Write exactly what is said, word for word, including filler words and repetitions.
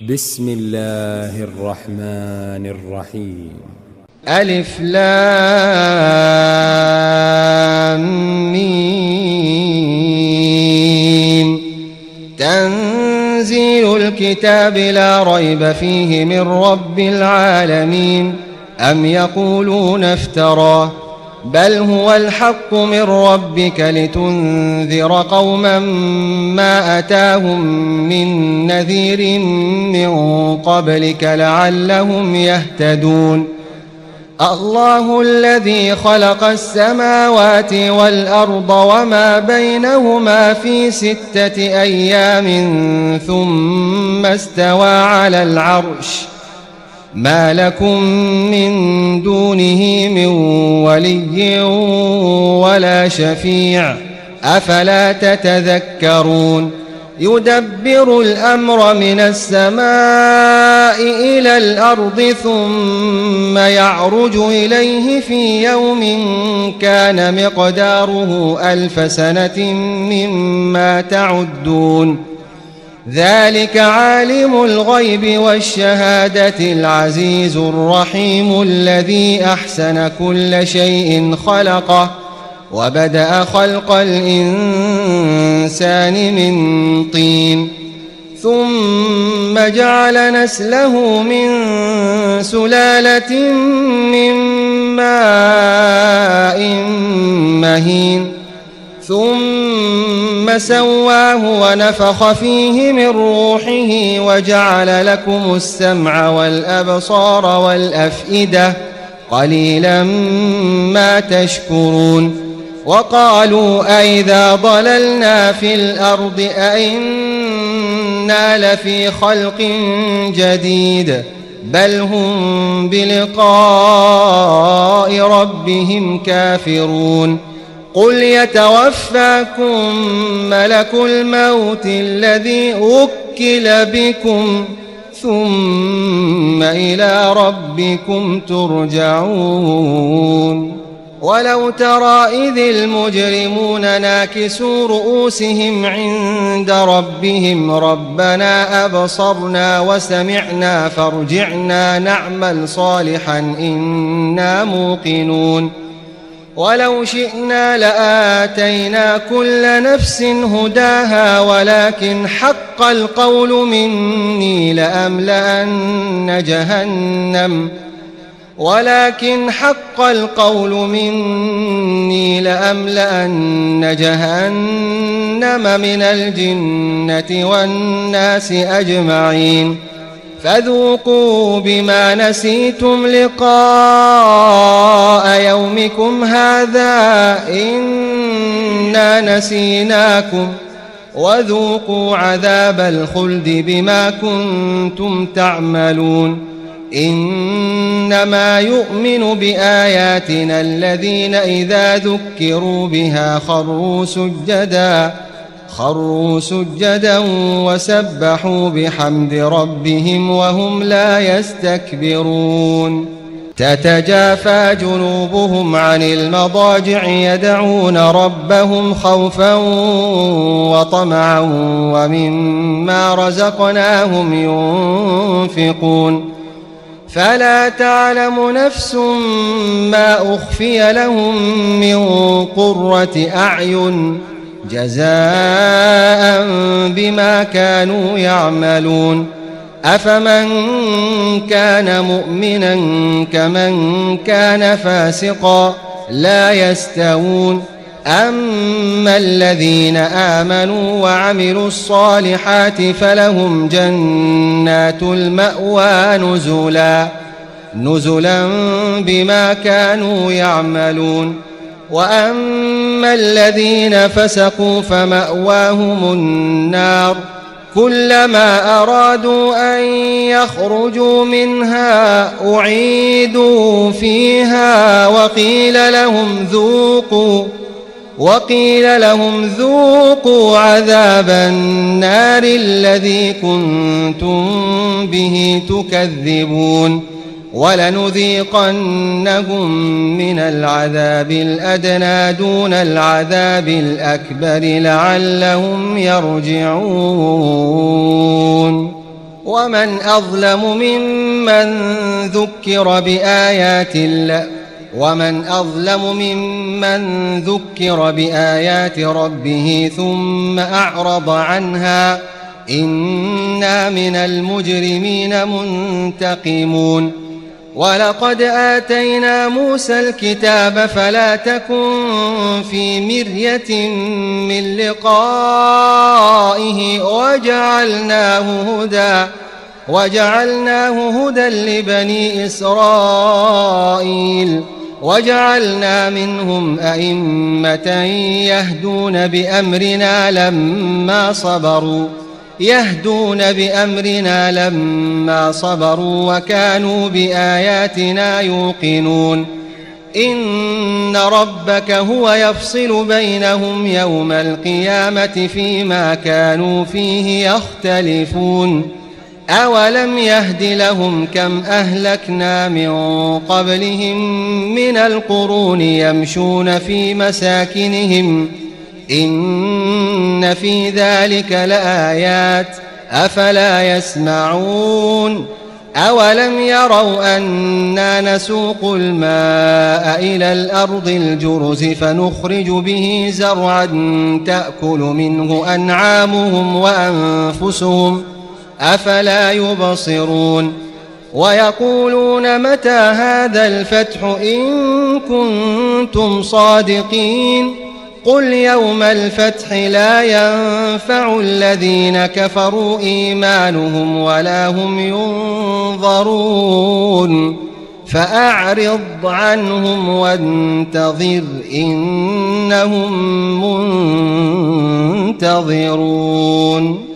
بسم الله الرحمن الرحيم. ألف لام ميم. تنزيل الكتاب لا ريب فيه من رب العالمين. أم يقولون افتراه بل هو الحق من ربك لتنذر قوما ما أتاهم من نذير من قبلك لعلهم يهتدون. الله الذي خلق السماوات والأرض وما بينهما في ستة أيام ثم استوى على العرش ما لكم من دونه من ولي ولا شفيع أفلا تتذكرون. يدبر الأمر من السماء إلى الأرض ثم يعرج إليه في يوم كان مقداره ألف سنة مما تعدون. ذلك عالم الغيب والشهادة العزيز الرحيم الذي أحسن كل شيء خلقه وبدأ خلق الإنسان من طين ثم جعل نسله من سلالة من ماء مهين ثم سواه ونفخ فيه من روحه وجعل لكم السمع والأبصار والأفئدة قليلا ما تشكرون. وقالوا أئذا ضللنا في الأرض أئنا لفي خلق جديد بل هم بلقاء ربهم كافرون. قل يتوفاكم ملك الموت الذي وكل بكم ثم إلى ربكم ترجعون. ولو ترى إذ المجرمون ناكسوا رؤوسهم عند ربهم ربنا أبصرنا وسمعنا فارجعنا نعمل صالحا إنا موقنون. ولو شئنا لآتينا كل نفس هداها ولكن حق القول مني لأملأن جهنم ولكن حق القول مني لأملأن جهنم من الجنة والناس أجمعين. فذوقوا بما نسيتم لقاء يومكم هذا إنا نسيناكم وذوقوا عذاب الخلد بما كنتم تعملون. إنما يؤمن بآياتنا الذين إذا ذكروا بها خروا سجدا خروا سجدا وسبحوا بحمد ربهم وهم لا يستكبرون. تتجافى جنوبهم عن المضاجع يدعون ربهم خوفا وطمعا ومما رزقناهم ينفقون. فلا تعلم نفس ما أخفي لهم من قرة أعين جزاء بما كانوا يعملون. أفمن كان مؤمنا كمن كان فاسقا لا يستوون. أما الذين آمنوا وعملوا الصالحات فلهم جنات المأوى نزلا نزلا بما كانوا يعملون. وأما الذين فسقوا فمأواهم النار كلما أرادوا أن يخرجوا منها أعيدوا فيها وقيل لهم ذوقوا وقيل لهم ذوقوا عذاب النار الذي كنتم به تكذبون. ولنذيقنهم من العذاب الأدنى دون العذاب الأكبر لعلهم يرجعون. ومن أظلم ممن ذكر بآيات الله ومن أظلم ممن ذكر بآيات ربه ثم أعرض عنها إنا من المجرمين منتقمون ولقد آتينا موسى الكتاب فلا تكن في مرية من لقائه وجعلناه هدى وجعلناه هدى لبني إسرائيل وجعلنا منهم أئمة يهدون بأمرنا لما صبروا يهدون بأمرنا لما صبروا وكانوا بآياتنا يوقنون إن ربك هو يفصل بينهم يوم القيامة فيما كانوا فيه يختلفون أولم يهد لهم كم أهلكنا من قبلهم من القرون يمشون في مساكنهم إن في ذلك لآيات أفلا يسمعون أولم يروا أنا نسوق الماء إلى الأرض الجرز فنخرج به زرعا تأكل منه أنعامهم وأنفسهم أفلا يبصرون ويقولون متى هذا الفتح إن كنتم صادقين قل يوم الفتح لا ينفع الذين كفروا إيمانهم ولا هم ينظرون فأعرض عنهم وانتظر إنهم منتظرون.